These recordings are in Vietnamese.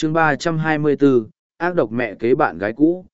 chương 324, ác độc mẹ kế bạn gái cũ,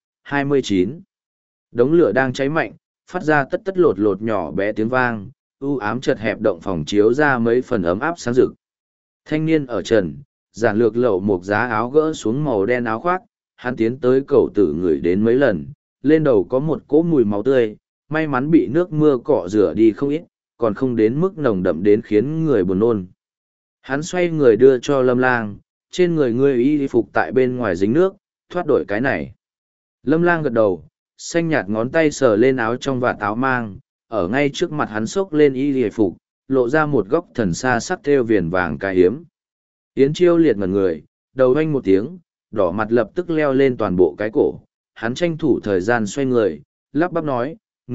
29. Đống lửa đang cháy mạnh, phát ra tất tất lột lột nhỏ bé tiếng vang, u ám chật hẹp động phòng chiếu ra mấy phần ấm áp sáng rực. Thanh niên ở trần, giản lược lậu một giá áo gỡ xuống màu đen áo khoác, hắn tiến tới cầu tử người đến mấy lần, lên đầu có một cỗ mùi máu tươi, may mắn bị nước mưa cọ rửa đi không ít, còn không đến mức nồng đậm đến khiến người buồn nôn. Hắn xoay người đưa cho Lâm Lang, trên người ngươi y phục tại bên ngoài dính nước, thoát đổi cái này. Lâm Lang gật đầu, xanh nhạt ngón tay sờ lên áo trong vạt áo mang, ở ngay trước mặt hắn xốc lên y phục, lộ ra một góc thần xa sắc thêu viền vàng cài hiếm. Yến Chiêu liệt ngẩn người, đầu oanh một tiếng, đỏ mặt lập tức leo lên toàn bộ cái cổ. Hắn tranh thủ thời gian xoay người, lắp bắp nói,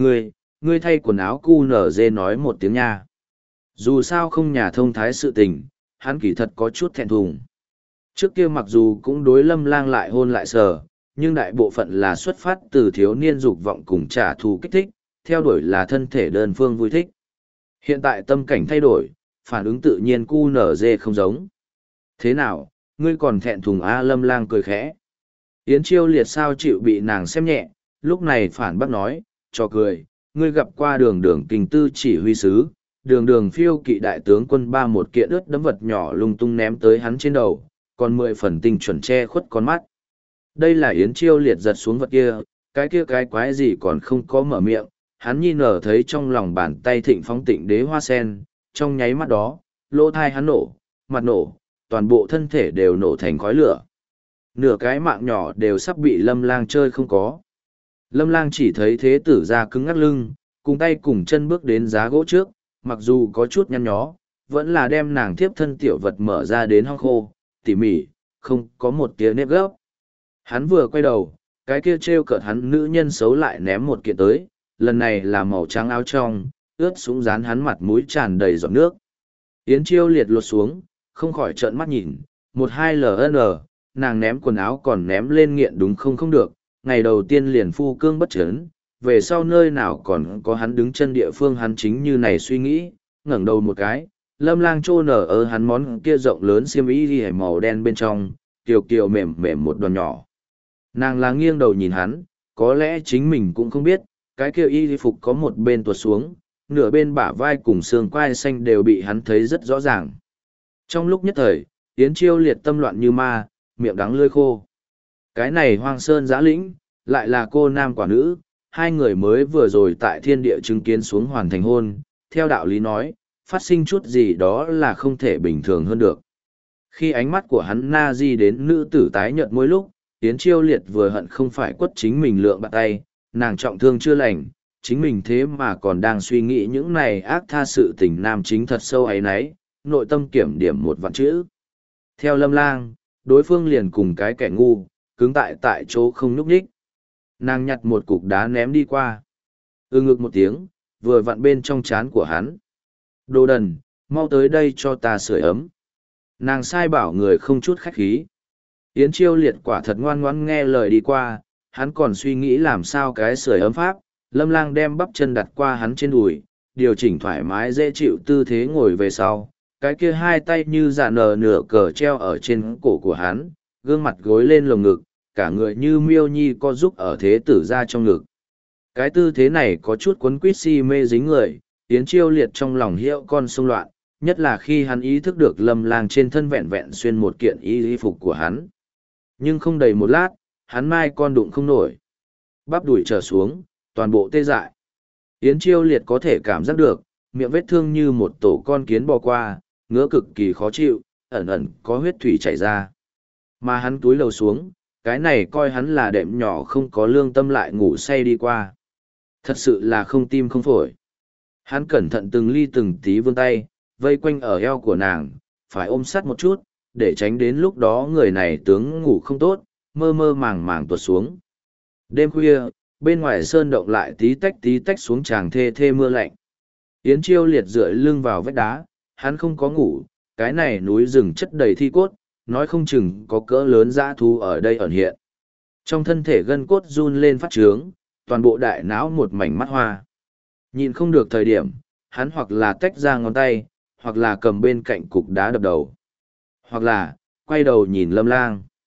ngươi thay quần áo cu nở dê nói một tiếng nha. Dù sao không nhà thông thái sự tình, hắn kỳ thật có chút thẹn thùng. Trước kia mặc dù cũng đối Lâm Lang lại hôn lại sờ, nhưng đại bộ phận là xuất phát từ thiếu niên dục vọng cùng trả thù kích thích, theo đuổi là thân thể đơn phương vui thích. Hiện tại tâm cảnh thay đổi, phản ứng tự nhiên cu nở dê không giống. Thế nào, ngươi còn thẹn thùng a? Lâm Lang cười khẽ. Yến Chiêu liệt sao chịu bị nàng xem nhẹ, lúc này phản bác nói, cho cười, ngươi gặp qua đường đường kinh tư chỉ huy sứ, đường đường phiêu kỵ đại tướng quân ba một kiện ướt đấm vật nhỏ lung tung ném tới hắn trên đầu, còn 10 phần tinh chuẩn che khuất con mắt. Đây là Yến Chiêu liệt giật xuống vật kia cái quái gì còn không có mở miệng, hắn nhìn nở thấy trong lòng bàn tay thịnh phóng tịnh đế hoa sen, trong nháy mắt đó, lỗ thai hắn nổ, mặt nổ, toàn bộ thân thể đều nổ thành khói lửa. Nửa cái mạng nhỏ đều sắp bị Lâm Lang chơi không có. Lâm Lang chỉ thấy thế tử ra cứng ngắt lưng, cùng tay cùng chân bước đến giá gỗ trước, mặc dù có chút nhăn nhó, vẫn là đem nàng thiếp thân tiểu vật mở ra đến hong khô, tỉ mỉ, không có một tia nếp gấp. Hắn vừa quay đầu, cái kia trêu cợt hắn nữ nhân xấu lại ném một kiện tới, lần này là màu trắng áo trong, ướt sũng dán hắn mặt mũi tràn đầy giọt nước. Yến Chiêu liệt lột xuống, không khỏi trợn mắt nhìn, 12LN, nàng ném quần áo còn ném lên nghiện đúng không được, ngày đầu tiên liền phu cương bất chấn, về sau nơi nào còn có hắn đứng chân địa phương hắn chính như này suy nghĩ, ngẩng đầu một cái, Lâm Lang trô nở ở hắn món kia rộng lớn xiêm y ghi màu đen bên trong, kiều kiều mềm mềm một đoàn nhỏ. Nàng là nghiêng đầu nhìn hắn, có lẽ chính mình cũng không biết, cái kia y phục có một bên tuột xuống, nửa bên bả vai cùng xương quai xanh đều bị hắn thấy rất rõ ràng. Trong lúc nhất thời, Yến Chiêu liệt tâm loạn như ma, miệng đắng lưỡi khô. Cái này hoang sơn giã lĩnh, lại là cô nam quả nữ, hai người mới vừa rồi tại thiên địa chứng kiến xuống hoàn thành hôn, theo đạo lý nói, phát sinh chút gì đó là không thể bình thường hơn được. Khi ánh mắt của hắn na di đến nữ tử tái nhợt mỗi lúc, Yến Chiêu liệt vừa hận không phải quất chính mình lượng bạc tay, nàng trọng thương chưa lành, chính mình thế mà còn đang suy nghĩ những này ác tha sự tình nam chính thật sâu ấy nấy, nội tâm kiểm điểm một vạn chữ. Theo Lâm Lang, đối phương liền cùng cái kẻ ngu, cứng tại chỗ không nhúc nhích. Nàng nhặt một cục đá ném đi qua. Ngực một tiếng, vừa vặn bên trong trán của hắn. Đồ đần, mau tới đây cho ta sưởi ấm. Nàng sai bảo người không chút khách khí. Yến Chiêu liệt quả thật ngoan ngoãn nghe lời đi qua, hắn còn suy nghĩ làm sao cái sưởi ấm pháp. Lâm Lang đem bắp chân đặt qua hắn trên đùi, điều chỉnh thoải mái dễ chịu tư thế ngồi về sau. Cái kia hai tay như giả nở nửa cờ treo ở trên cổ của hắn, gương mặt gối lên lồng ngực, cả người như miêu nhi co giúp ở thế tử ra trong ngực. Cái tư thế này có chút quấn quýt si mê dính người, Yến Chiêu liệt trong lòng hiệu con sông loạn, nhất là khi hắn ý thức được Lâm Lang trên thân vẹn vẹn xuyên một kiện y phục của hắn. Nhưng không đầy một lát, hắn mai con đụng không nổi. Bắp đùi trở xuống, toàn bộ tê dại. Yến Chiêu liệt có thể cảm giác được, miệng vết thương như một tổ con kiến bò qua, ngứa cực kỳ khó chịu, ẩn ẩn có huyết thủy chảy ra. Mà hắn túi lầu xuống, cái này coi hắn là đệm nhỏ không có lương tâm lại ngủ say đi qua. Thật sự là không tim không phổi. Hắn cẩn thận từng ly từng tí vươn tay, vây quanh ở eo của nàng, phải ôm sát một chút, để tránh đến lúc đó người này tướng ngủ không tốt, mơ mơ màng màng tuột xuống. Đêm khuya, bên ngoài sơn động lại tí tách xuống tràng thê thê mưa lạnh. Yến Chiêu liệt dựa lưng vào vách đá, hắn không có ngủ, cái này núi rừng chất đầy thi cốt, nói không chừng có cỡ lớn dã thú ở đây ẩn hiện. Trong thân thể gân cốt run lên phát trướng, toàn bộ đại não một mảnh mắt hoa. Nhìn không được thời điểm, hắn hoặc là tách ra ngón tay, hoặc là cầm bên cạnh cục đá đập đầu, hoặc là quay đầu nhìn Lâm Lang.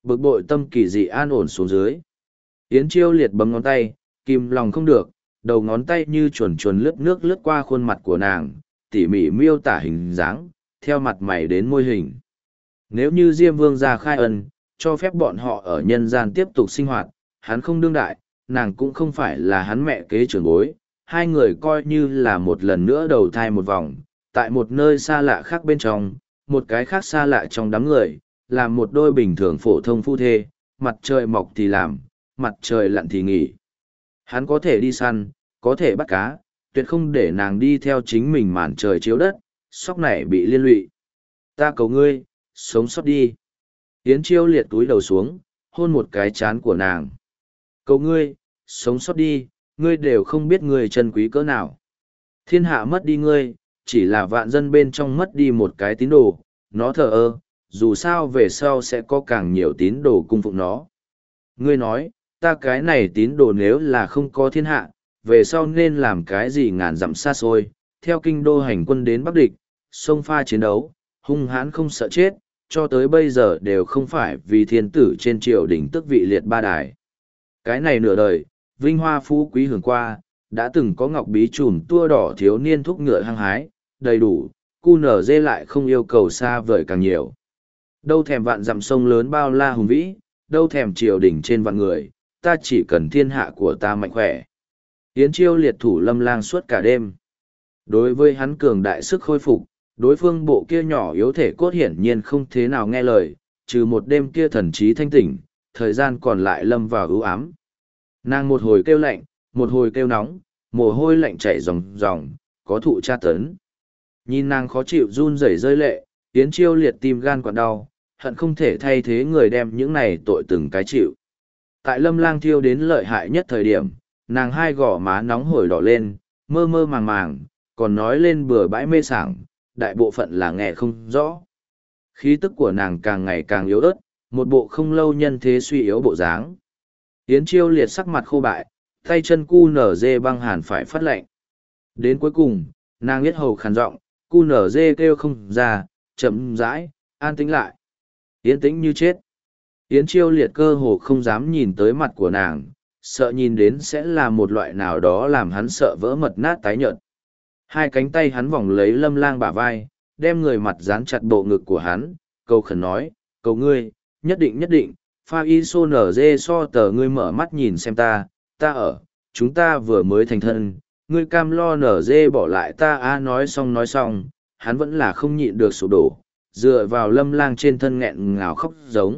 Bực bội tâm kỳ dị an ổn xuống dưới. Yến Chiêu Liệt bấm ngón tay, kìm lòng không được, đầu ngón tay như chuồn chuồn lướt nước lướt qua khuôn mặt của nàng, tỉ mỉ miêu tả hình dáng, theo mặt mày đến môi hình. Nếu như Diêm Vương gia khai ân, cho phép bọn họ ở nhân gian tiếp tục sinh hoạt, hắn không đương đại, nàng cũng không phải là hắn mẹ kế trưởng bối, hai người coi như là một lần nữa đầu thai một vòng, tại một nơi xa lạ khác bên trong, một cái khác xa lạ trong đám người, là một đôi bình thường phổ thông phu thê, mặt trời mọc thì làm, mặt trời lặn thì nghỉ. Hắn có thể đi săn, có thể bắt cá, tuyệt không để nàng đi theo chính mình màn trời chiếu đất, sóc này bị liên lụy. Ta cầu ngươi, sống sót đi. Yến Chiêu Liệt túi đầu xuống, hôn một cái chán của nàng. Cầu ngươi, sống sót đi, ngươi đều không biết ngươi trân quý cỡ nào. Thiên hạ mất đi ngươi, chỉ là vạn dân bên trong mất đi một cái tín đồ, nó thờ ơ, dù sao về sau sẽ có càng nhiều tín đồ cung phụng nó. Ngươi nói, ta cái này tín đồ nếu là không có thiên hạ, về sau nên làm cái gì ngàn dặm xa xôi, theo kinh đô hành quân đến Bắc Địch, xông pha chiến đấu, hung hãn không sợ chết, cho tới bây giờ đều không phải vì thiên tử trên triều đình tước vị liệt ba đài. Cái này nửa đời, vinh hoa phú quý hưởng qua, đã từng có ngọc bí trùm tua đỏ thiếu niên thúc ngựa hăng hái, đầy đủ, cu nở dê lại không yêu cầu xa vời càng nhiều. Đâu thèm vạn dặm sông lớn bao la hùng vĩ, đâu thèm triều đình trên vạn người, ta chỉ cần thiên hạ của ta mạnh khỏe. Yến Chiêu Liệt thủ Lâm Lang suốt cả đêm. Đối với hắn cường đại sức khôi phục, đối phương bộ kia nhỏ yếu thể cốt hiển nhiên không thế nào nghe lời, trừ một đêm kia thần trí thanh tỉnh, thời gian còn lại lâm vào ưu ám. Nàng một hồi kêu lạnh, một hồi kêu nóng, mồ hôi lạnh chảy ròng ròng, có thụ tra tấn. Nhìn nàng khó chịu run rẩy rơi lệ, Yến Chiêu Liệt tim gan quặn đau, hận không thể thay thế người đem những này tội từng cái chịu. Tại Lâm Lang thiêu đến lợi hại nhất thời điểm, nàng hai gò má nóng hổi đỏ lên, mơ mơ màng màng, còn nói lên bừa bãi mê sảng, đại bộ phận là nghe không rõ. Khí tức của nàng càng ngày càng yếu ớt, một bộ không lâu nhân thế suy yếu bộ dáng. Yến Chiêu Liệt sắc mặt khô bại, tay chân cu nở dê băng hàn phải phát lệnh. Đến cuối cùng, nàng biết hầu khàn giọng, cu nở dê kêu không ra, chậm rãi, an tĩnh lại. Yến tĩnh như chết. Yến Chiêu Liệt cơ hồ không dám nhìn tới mặt của nàng, sợ nhìn đến sẽ là một loại nào đó làm hắn sợ vỡ mật nát tái nhợt. Hai cánh tay hắn vòng lấy Lâm Lang bả vai, đem người mặt dán chặt bộ ngực của hắn, cầu khẩn nói, cầu ngươi, nhất định, pha y sô nở dê so tờ ngươi mở mắt nhìn xem ta ở, chúng ta vừa mới thành thân, ngươi cam lo nở dê bỏ lại ta nói xong, hắn vẫn là không nhịn được sụp đổ, dựa vào Lâm Lang trên thân nghẹn ngào khóc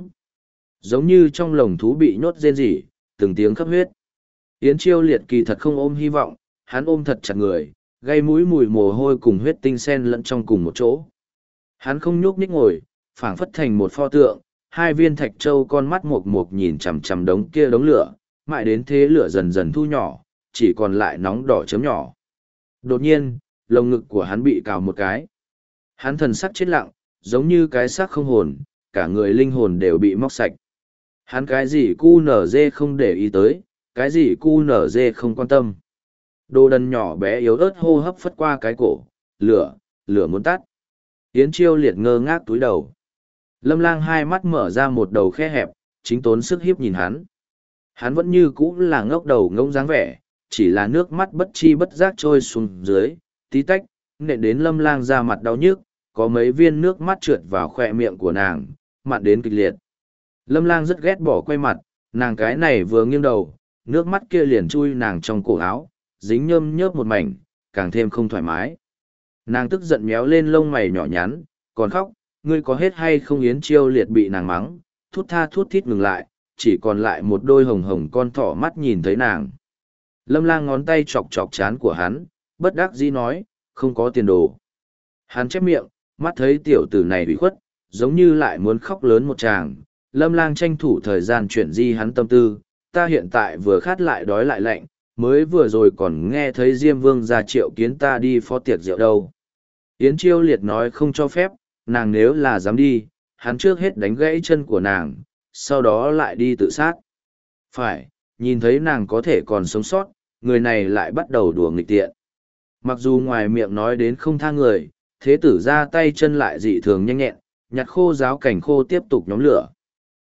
giống như trong lồng thú bị nhốt rên rỉ, từng tiếng khắp huyết. Yến Chiêu Liệt kỳ thật không ôm hy vọng, hắn ôm thật chặt người, gây mũi mùi mồ hôi cùng huyết tinh sen lẫn trong cùng một chỗ. Hắn không nhúc nhích ngồi, phảng phất thành một pho tượng, hai viên thạch châu con mắt mộc mộc nhìn chằm chằm đống kia đống lửa, mãi đến thế lửa dần dần thu nhỏ, chỉ còn lại nóng đỏ chấm nhỏ. Đột nhiên, lồng ngực của hắn bị cào một cái. Hắn thần sắc chết lặng, giống như cái xác không hồn, cả người linh hồn đều bị móc sạch. Hắn cái gì cu nở dê không để ý tới, cái gì cu nở dê không quan tâm. Đồ đần nhỏ bé yếu ớt hô hấp phất qua cái cổ, lửa muốn tắt. Yến Chiêu Liệt ngơ ngác túi đầu. Lâm Lang hai mắt mở ra một đầu khe hẹp, chính tốn sức hiếp nhìn hắn. Hắn vẫn như cũ là ngốc đầu ngông dáng vẻ, chỉ là nước mắt bất chi bất giác trôi xuống dưới, tí tách, nện đến Lâm Lang ra mặt đau nhức, có mấy viên nước mắt trượt vào khoe miệng của nàng, mặn đến kịch liệt. Lâm Lang rất ghét bỏ quay mặt, nàng cái này vừa nghiêng đầu, nước mắt kia liền chui nàng trong cổ áo, dính nhơm nhớp một mảnh, càng thêm không thoải mái. Nàng tức giận méo lên lông mày nhỏ nhắn, còn khóc, ngươi có hết hay không? Yến Chiêu Liệt bị nàng mắng, thút tha thút thít ngừng lại, chỉ còn lại một đôi hồng hồng con thỏ mắt nhìn thấy nàng. Lâm Lang ngón tay chọc chọc trán của hắn, bất đắc dĩ nói, không có tiền đồ. Hắn chép miệng, mắt thấy tiểu tử này bị khuất, giống như lại muốn khóc lớn một tràng. Lâm Lang tranh thủ thời gian chuyển di hắn tâm tư, ta hiện tại vừa khát lại đói lại lạnh, mới vừa rồi còn nghe thấy Diêm Vương ra triệu kiến ta đi phó tiệc rượu đâu. Yến Chiêu Liệt nói không cho phép, nàng nếu là dám đi, hắn trước hết đánh gãy chân của nàng, sau đó lại đi tự sát. Phải, nhìn thấy nàng có thể còn sống sót, người này lại bắt đầu đùa nghịch tiện. Mặc dù ngoài miệng nói đến không tha người, thế tử ra tay chân lại dị thường nhanh nhẹn, nhặt khô giáo cảnh khô tiếp tục nhóm lửa.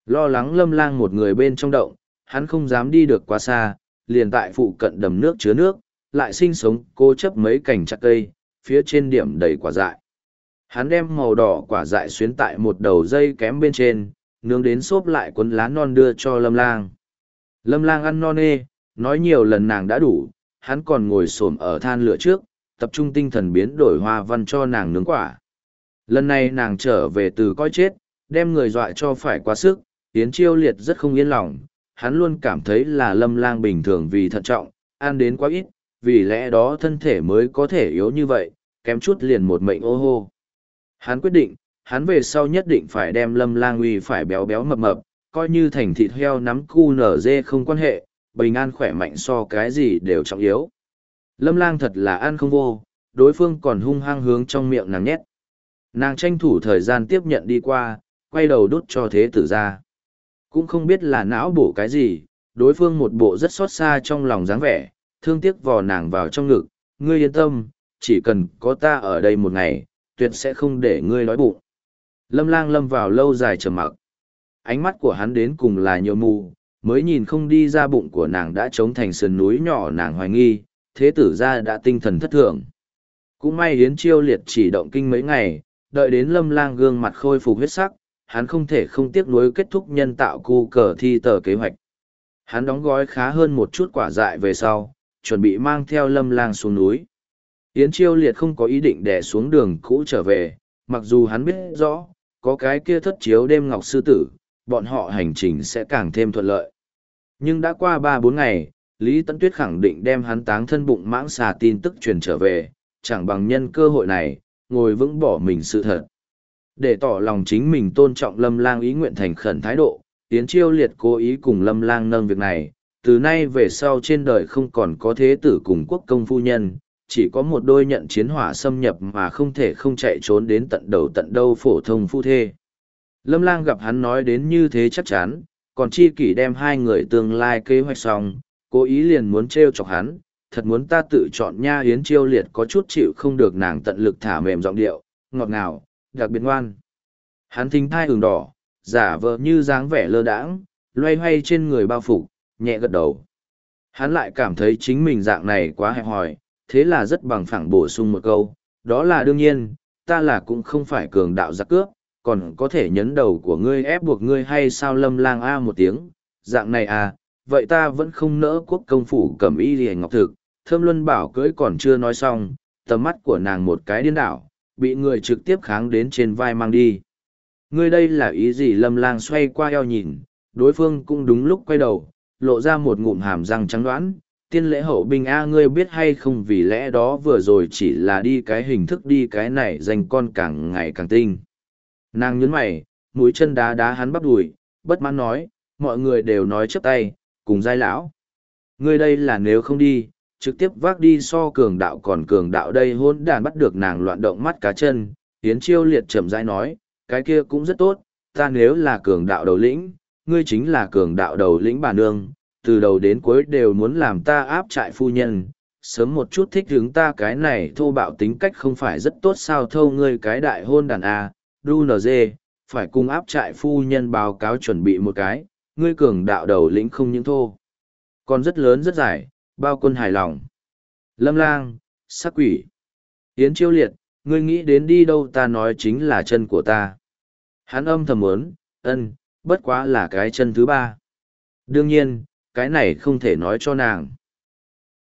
Lo lắng Lâm Lang một người bên trong động, hắn không dám đi được quá xa, liền tại phụ cận đầm nước chứa nước, lại sinh sống cố chấp mấy cành chặt cây, phía trên điểm đầy quả dại. Hắn đem màu đỏ quả dại xuyến tại một đầu dây kém bên trên, nướng đến xốp lại cuốn lá non đưa cho Lâm Lang. Lâm Lang ăn non nê, nói nhiều lần nàng đã đủ, hắn còn ngồi xổm ở than lửa trước, tập trung tinh thần biến đổi hoa văn cho nàng nướng quả. Lần này nàng trở về từ coi chết, đem người dọa cho phải quá sức, Yến Chiêu Liệt rất không yên lòng, hắn luôn cảm thấy là Lâm Lang bình thường vì thận trọng, ăn đến quá ít, vì lẽ đó thân thể mới có thể yếu như vậy, kém chút liền một mệnh ô hô. Hắn quyết định, hắn về sau nhất định phải đem Lâm Lang uy phải béo béo mập mập, coi như thành thịt heo nắm cu nở dê không quan hệ, bình an khỏe mạnh so cái gì đều trọng yếu. Lâm Lang thật là ăn không vô, đối phương còn hung hăng hướng trong miệng nàng nhét. Nàng tranh thủ thời gian tiếp nhận đi qua, quay đầu đút cho thế tử ra. Cũng không biết là não bổ cái gì, đối phương một bộ rất xót xa trong lòng dáng vẻ, thương tiếc vò nàng vào trong ngực, ngươi yên tâm, chỉ cần có ta ở đây một ngày, tuyệt sẽ không để ngươi đói bụng. Lâm Lang lâm vào lâu dài trầm mặc. Ánh mắt của hắn đến cùng là nhiều mù, mới nhìn không đi ra bụng của nàng đã trống thành sườn núi nhỏ, nàng hoài nghi, thế tử ra đã tinh thần thất thường. Cũng may Yến Chiêu Liệt chỉ động kinh mấy ngày, đợi đến Lâm Lang gương mặt khôi phục huyết sắc, hắn không thể không tiếc nuối kết thúc nhân tạo cu cờ thi tờ kế hoạch. Hắn đóng gói khá hơn một chút quả dại về sau, chuẩn bị mang theo Lâm Lang xuống núi. Yến Chiêu Liệt không có ý định đè xuống đường cũ trở về, mặc dù hắn biết rõ, có cái kia thất chiếu đêm ngọc sư tử, bọn họ hành trình sẽ càng thêm thuận lợi. Nhưng đã qua 3-4 ngày, Lý Tấn Tuyết khẳng định đem hắn táng thân bụng mãng xà tin tức truyền trở về, chẳng bằng nhân cơ hội này, ngồi vững bỏ mình sự thật. Để tỏ lòng chính mình tôn trọng Lâm Lang ý nguyện thành khẩn thái độ, Yến Chiêu Liệt cố ý cùng Lâm Lang nâng việc này, từ nay về sau trên đời không còn có thế tử cùng quốc công phu nhân, chỉ có một đôi nhận chiến hỏa xâm nhập mà không thể không chạy trốn đến tận đầu tận đâu phổ thông phu thê. Lâm Lang gặp hắn nói đến như thế chắc chắn, còn chi kỷ đem hai người tương lai kế hoạch xong, cố ý liền muốn trêu chọc hắn, thật muốn ta tự chọn nha. Yến Chiêu Liệt có chút chịu không được nàng tận lực thả mềm giọng điệu, ngọt ngào, đặc biệt ngoan. Hắn thính thai ửng đỏ, giả vờ như dáng vẻ lơ đãng, loay hoay trên người bao phục, nhẹ gật đầu. Hắn lại cảm thấy chính mình dạng này quá hẹp hòi, thế là rất bằng phẳng bổ sung một câu, đó là đương nhiên, ta là cũng không phải cường đạo giặc cướp, còn có thể nhấn đầu của ngươi ép buộc ngươi hay sao. Lâm Lang a một tiếng, dạng này à, vậy ta vẫn không nỡ quốc công phủ cẩm y liễu ngọc thực. Thơm Luân Bảo cưỡi còn chưa nói xong, tầm mắt của nàng một cái điên đảo, bị người trực tiếp kháng đến trên vai mang đi. Ngươi đây là ý gì? Lâm Lang xoay qua eo nhìn, đối phương cũng đúng lúc quay đầu, lộ ra một ngụm hàm răng trắng đoán. Tiên lễ hậu binh a, ngươi biết hay không, vì lẽ đó vừa rồi chỉ là đi cái hình thức, đi cái này danh con càng ngày càng tinh. Nàng nhấn mày, mũi chân đá đá hắn bắp đùi, bất mãn nói, mọi người đều nói chấp tay, cùng giai lão. Ngươi đây là nếu không đi, trực tiếp vác đi so cường đạo còn cường đạo đây. Hôn đàn bắt được nàng loạn động mắt cá chân, Yến Chiêu Liệt chậm rãi nói, cái kia cũng rất tốt, ta nếu là cường đạo đầu lĩnh, ngươi chính là cường đạo đầu lĩnh bà nương, từ đầu đến cuối đều muốn làm ta áp trại phu nhân, sớm một chút thích hứng ta cái này thô bạo tính cách không phải rất tốt sao? Thâu ngươi cái đại hôn đàn a, đu nờ dê, phải cùng áp trại phu nhân báo cáo chuẩn bị một cái, ngươi cường đạo đầu lĩnh không những thô, còn rất lớn rất dài, bao quân hài lòng. Lâm Lang, sắc quỷ. Yến Chiêu Liệt, ngươi nghĩ đến đi đâu? Ta nói chính là chân của ta. Hắn âm thầm muốn, bất quá là cái chân thứ ba. Đương nhiên, cái này không thể nói cho nàng.